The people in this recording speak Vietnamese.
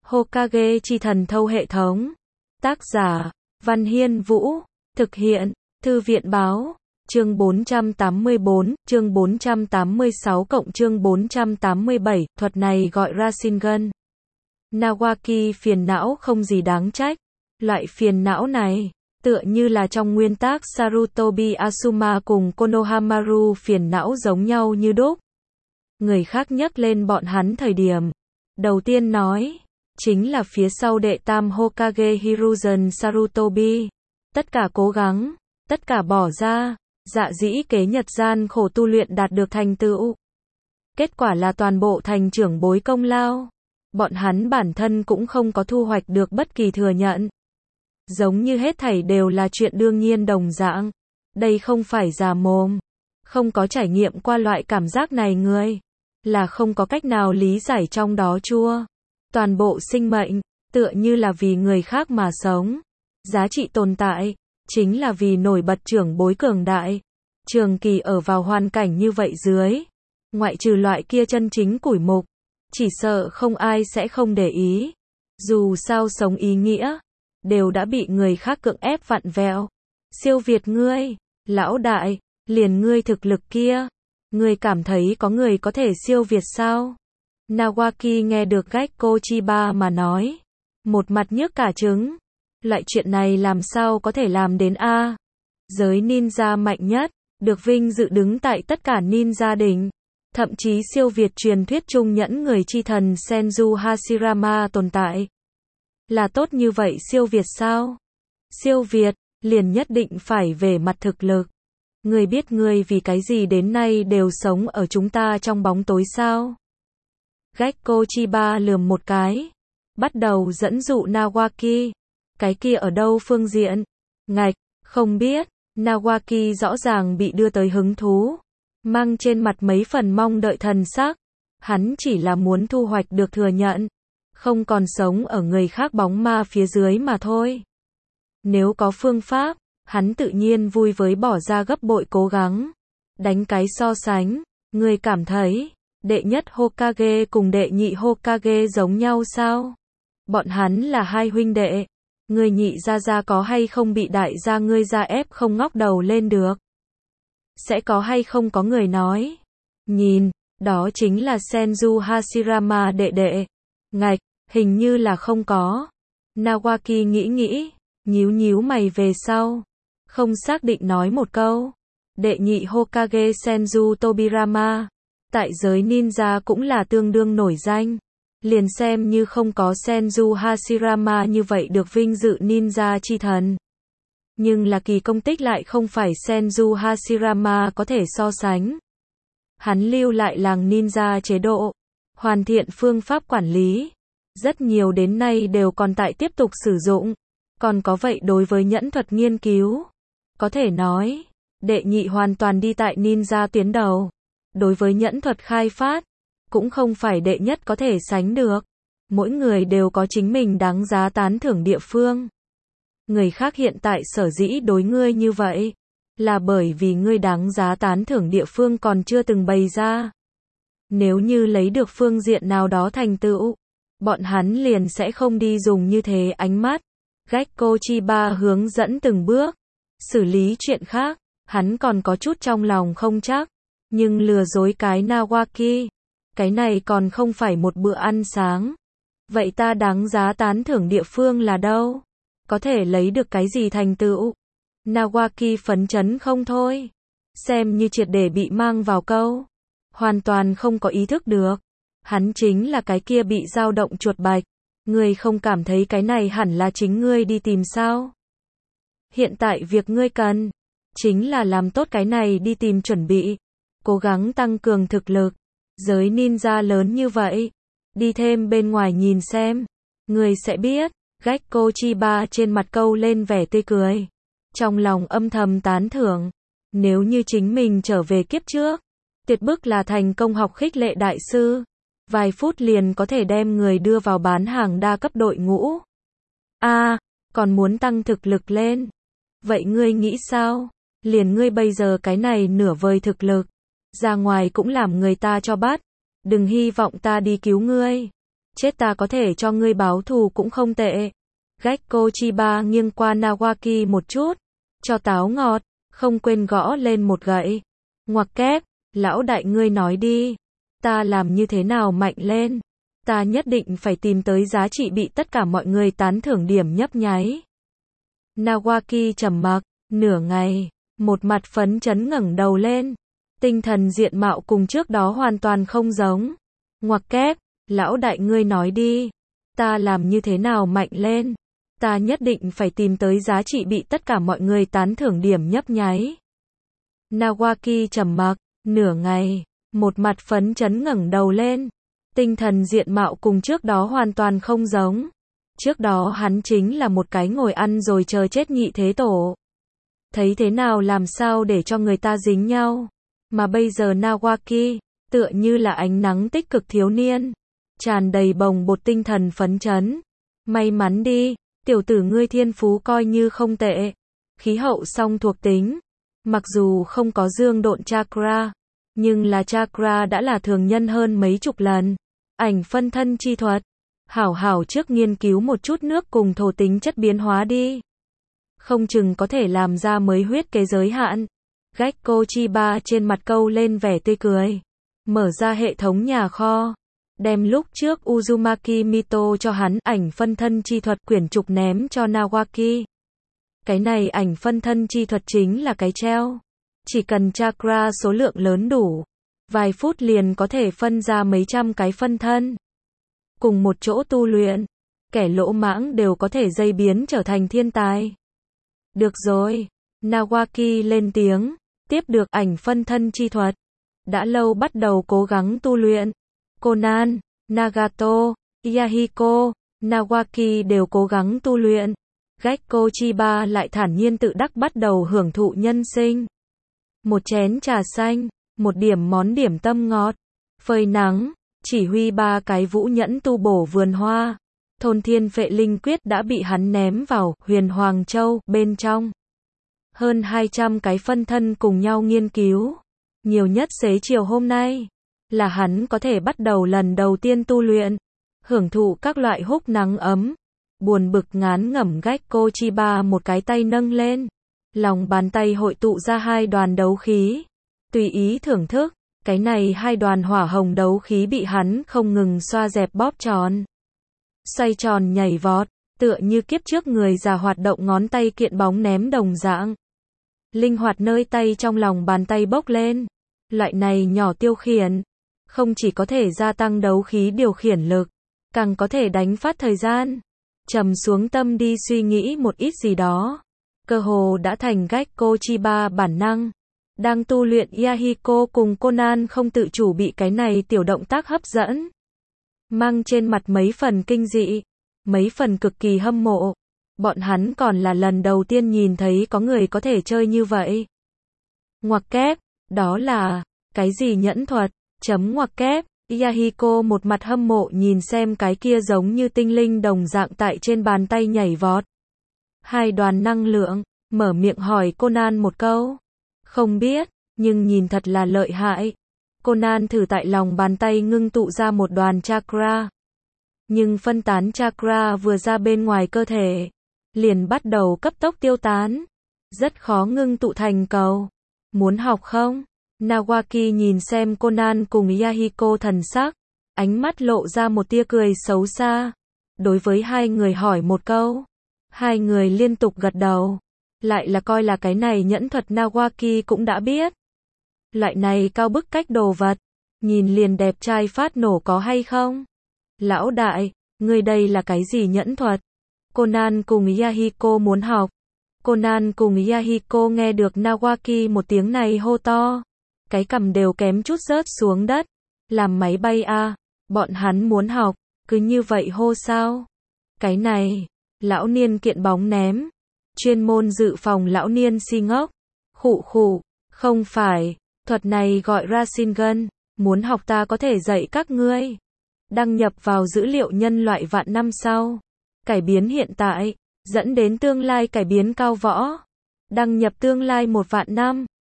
Hokage chi thần thâu hệ thống. Tác giả, Văn Hiên Vũ. Thực hiện, Thư viện báo. Chương 484, chương 486 cộng chương 487, thuật này gọi Rasengan. Nawaki phiền não không gì đáng trách. Loại phiền não này, tựa như là trong nguyên tác Sarutobi Asuma cùng Konohamaru phiền não giống nhau như đúc. Người khác nhắc lên bọn hắn thời điểm đầu tiên nói, chính là phía sau đệ tam Hokage Hiruzen Sarutobi. Tất cả cố gắng, tất cả bỏ ra, dạ dĩ kế nhật gian khổ tu luyện đạt được thành tựu. Kết quả là toàn bộ thành trưởng bối công lao. Bọn hắn bản thân cũng không có thu hoạch được bất kỳ thừa nhận. Giống như hết thảy đều là chuyện đương nhiên đồng dạng. Đây không phải giả mồm. Không có trải nghiệm qua loại cảm giác này người, là không có cách nào lý giải trong đó chua. Toàn bộ sinh mệnh, tựa như là vì người khác mà sống. Giá trị tồn tại, chính là vì nổi bật trưởng bối cường đại. Trường kỳ ở vào hoàn cảnh như vậy dưới, ngoại trừ loại kia chân chính củi mục, chỉ sợ không ai sẽ không để ý. Dù sao sống ý nghĩa, đều đã bị người khác cưỡng ép vặn vẹo. Siêu việt ngươi, lão đại, liền ngươi thực lực kia. Ngươi cảm thấy có người có thể siêu việt sao? Nawaki nghe được Gekko Chiba mà nói, một mặt nhức cả trứng. Loại chuyện này làm sao có thể làm đến a? Giới ninja mạnh nhất, được vinh dự đứng tại tất cả ninja đỉnh, thậm chí siêu việt truyền thuyết trung nhẫn người chi thần Senju Hashirama tồn tại. Là tốt như vậy siêu việt sao? Siêu việt, liền nhất định phải về mặt thực lực. Ngươi biết ngươi vì cái gì đến nay đều sống ở chúng ta trong bóng tối sao? Gekko Chiba lườm một cái, bắt đầu dẫn dụ Nawaki. Cái kia ở đâu phương diện? Ngạch, không biết. Nawaki rõ ràng bị đưa tới hứng thú, mang trên mặt mấy phần mong đợi thần sắc. Hắn chỉ là muốn thu hoạch được thừa nhận, không còn sống ở người khác bóng ma phía dưới mà thôi. Nếu có phương pháp, hắn tự nhiên vui với bỏ ra gấp bội cố gắng. Đánh cái so sánh, người cảm thấy, đệ nhất Hokage cùng đệ nhị Hokage giống nhau sao? Bọn hắn là hai huynh đệ. Người nhị gia có hay không bị đại gia ngươi ra ép không ngóc đầu lên được? Sẽ có hay không có người nói, nhìn, đó chính là Senju Hashirama đệ đệ. Ngạch, hình như là không có. Nawaki nghĩ, nhíu mày về sau, không xác định nói một câu. Đệ nhị Hokage Senju Tobirama, tại giới ninja cũng là tương đương nổi danh. Liền xem như không có Senju Hashirama như vậy được vinh dự ninja chi thần. Nhưng là kỳ công tích lại không phải Senju Hashirama có thể so sánh. Hắn lưu lại làng ninja chế độ, hoàn thiện phương pháp quản lý. Rất nhiều đến nay đều còn tại tiếp tục sử dụng. Còn có vậy đối với nhẫn thuật nghiên cứu. Có thể nói, đệ nhị hoàn toàn đi tại ninja tuyến đầu. Đối với nhẫn thuật khai phát, cũng không phải đệ nhất có thể sánh được. Mỗi người đều có chính mình đáng giá tán thưởng địa phương. Người khác hiện tại sở dĩ đối ngươi như vậy, là bởi vì ngươi đáng giá tán thưởng địa phương còn chưa từng bày ra. Nếu như lấy được phương diện nào đó thành tựu, bọn hắn liền sẽ không đi dùng như thế ánh mắt. Gekko Chiba hướng dẫn từng bước, xử lý chuyện khác, hắn còn có chút trong lòng không chắc, nhưng lừa dối cái Nawaki, cái này còn không phải một bữa ăn sáng. Vậy ta đáng giá tán thưởng địa phương là đâu? Có thể lấy được cái gì thành tựu? Nawaki phấn chấn không thôi, xem như triệt để bị mang vào câu, hoàn toàn không có ý thức được. Hắn chính là cái kia bị dao động chuột bạch. Ngươi không cảm thấy cái này hẳn là chính ngươi đi tìm sao? Hiện tại việc ngươi cần, chính là làm tốt cái này đi tìm chuẩn bị, cố gắng tăng cường thực lực. Giới ninja lớn như vậy, đi thêm bên ngoài nhìn xem, ngươi sẽ biết. Gekko Chiba trên mặt câu lên vẻ tươi cười, trong lòng âm thầm tán thưởng. Nếu như chính mình trở về kiếp trước, tuyệt bức là thành công học khích lệ đại sư, vài phút liền có thể đem người đưa vào bán hàng đa cấp đội ngũ. Còn muốn tăng thực lực lên. Vậy ngươi nghĩ sao? Liền ngươi bây giờ cái này nửa vời thực lực, ra ngoài cũng làm người ta cho bắt. Đừng hy vọng ta đi cứu ngươi. Chết ta có thể cho ngươi báo thù cũng không tệ. Gekko Chiba nghiêng qua Nawaki một chút. Cho táo ngọt, không quên gõ lên một gậy. Ngoặc kép, lão đại ngươi nói đi. Ta làm như thế nào mạnh lên? Ta nhất định phải tìm tới giá trị bị tất cả mọi người tán thưởng điểm nhấp nháy. Nawaki trầm mặc, nửa ngày, một mặt phấn chấn ngẩng đầu lên. Tinh thần diện mạo cùng trước đó hoàn toàn không giống. Ngoặc kép, lão đại ngươi nói đi. Ta làm như thế nào mạnh lên? Ta nhất định phải tìm tới giá trị bị tất cả mọi người tán thưởng điểm nhấp nháy. Nawaki trầm mặc, nửa ngày, một mặt phấn chấn ngẩng đầu lên. Tinh thần diện mạo cùng trước đó hoàn toàn không giống. Trước đó hắn chính là một cái ngồi ăn rồi chờ chết nhị thế tổ. Thấy thế nào làm sao để cho người ta dính nhau. Mà bây giờ Nawaki, tựa như là ánh nắng tích cực thiếu niên. Tràn đầy bồng bột tinh thần phấn chấn. May mắn đi, tiểu tử ngươi thiên phú coi như không tệ. Khí hậu song thuộc tính. Mặc dù không có dương độn chakra, nhưng là chakra đã là thường nhân hơn mấy chục lần. Ảnh phân thân chi thuật. Hảo hảo trước nghiên cứu một chút nước cùng thổ tính chất biến hóa đi. Không chừng có thể làm ra mới huyết kế giới hạn. Gekko Chiba trên mặt câu lên vẻ tươi cười. Mở ra hệ thống nhà kho. Đem lúc trước Uzumaki Mito cho hắn ảnh phân thân chi thuật quyển trục ném cho Nawaki. Cái này ảnh phân thân chi thuật chính là cái treo. Chỉ cần chakra số lượng lớn đủ. Vài phút liền có thể phân ra mấy trăm cái phân thân. Cùng một chỗ tu luyện. Kẻ lỗ mãng đều có thể dây biến trở thành thiên tài. Được rồi. Nawaki lên tiếng. Tiếp được ảnh phân thân chi thuật. Đã lâu bắt đầu cố gắng tu luyện. Conan, Nagato, Yahiko, Nawaki đều cố gắng tu luyện. Gekko Chiba lại thản nhiên tự đắc bắt đầu hưởng thụ nhân sinh. Một chén trà xanh, một điểm món điểm tâm ngọt, phơi nắng, chỉ huy 3 cái vũ nhẫn tu bổ vườn hoa. Thôn thiên phệ linh quyết đã bị hắn ném vào Huyền Hoàng Châu bên trong. Hơn 200 cái phân thân cùng nhau nghiên cứu. Nhiều nhất xế chiều hôm nay là hắn có thể bắt đầu lần đầu tiên tu luyện, hưởng thụ các loại húc nắng ấm. Buồn bực ngán ngẩm Gekko Chiba một cái tay nâng lên, lòng bàn tay hội tụ ra 2 đoàn đấu khí, tùy ý thưởng thức. Cái này 2 đoàn hỏa hồng đấu khí bị hắn không ngừng xoa dẹp bóp tròn, xoay tròn nhảy vọt, tựa như kiếp trước người già hoạt động ngón tay kiện bóng ném đồng dạng. Linh hoạt nơi tay trong lòng bàn tay bốc lên. Loại này nhỏ tiêu khiển, không chỉ có thể gia tăng đấu khí điều khiển lực, càng có thể đánh phát thời gian. Trầm xuống tâm đi suy nghĩ một ít gì đó. Cơ hồ đã thành Gekko Chiba bản năng. Đang tu luyện Yahiko cùng Conan không tự chủ bị cái này tiểu động tác hấp dẫn. Mang trên mặt mấy phần kinh dị, mấy phần cực kỳ hâm mộ. Bọn hắn còn là lần đầu tiên nhìn thấy có người có thể chơi như vậy. Ngoặc kép, đó là cái gì nhẫn thuật? Chấm ngoặc kép. Yahiko một mặt hâm mộ nhìn xem cái kia giống như tinh linh đồng dạng tại trên bàn tay nhảy vọt. 2 đoàn năng lượng, mở miệng hỏi Conan một câu. Không biết, nhưng nhìn thật là lợi hại. Conan thử tại lòng bàn tay ngưng tụ ra một đoàn chakra. Nhưng phân tán chakra vừa ra bên ngoài cơ thể, liền bắt đầu cấp tốc tiêu tán. Rất khó ngưng tụ thành cầu. Muốn học không? Nawaki nhìn xem Conan cùng Yahiko thần sắc, ánh mắt lộ ra một tia cười xấu xa. Đối với 2 người hỏi một câu. 2 người liên tục gật đầu. Lại là coi là cái này nhẫn thuật Nawaki cũng đã biết. Loại này cao bức cách đồ vật, nhìn liền đẹp trai phát nổ có hay không? Lão đại, người đây là cái gì nhẫn thuật? Conan cùng Yahiko muốn học. Conan cùng Yahiko nghe được Nawaki một tiếng này hô to. Cái cằm đều kém chút rớt xuống đất. Làm máy bay à, bọn hắn muốn học, cứ như vậy hô sao? Cái này, lão niên kiện bóng ném. Chuyên môn dự phòng lão niên si ngốc. Khụ khụ, không phải, thuật này gọi Rasengan, muốn học ta có thể dạy các ngươi. Đăng nhập vào dữ liệu nhân loại vạn năm sau. Cải biến hiện tại, dẫn đến tương lai cải biến cao võ. Đăng nhập tương lai 1 vạn năm.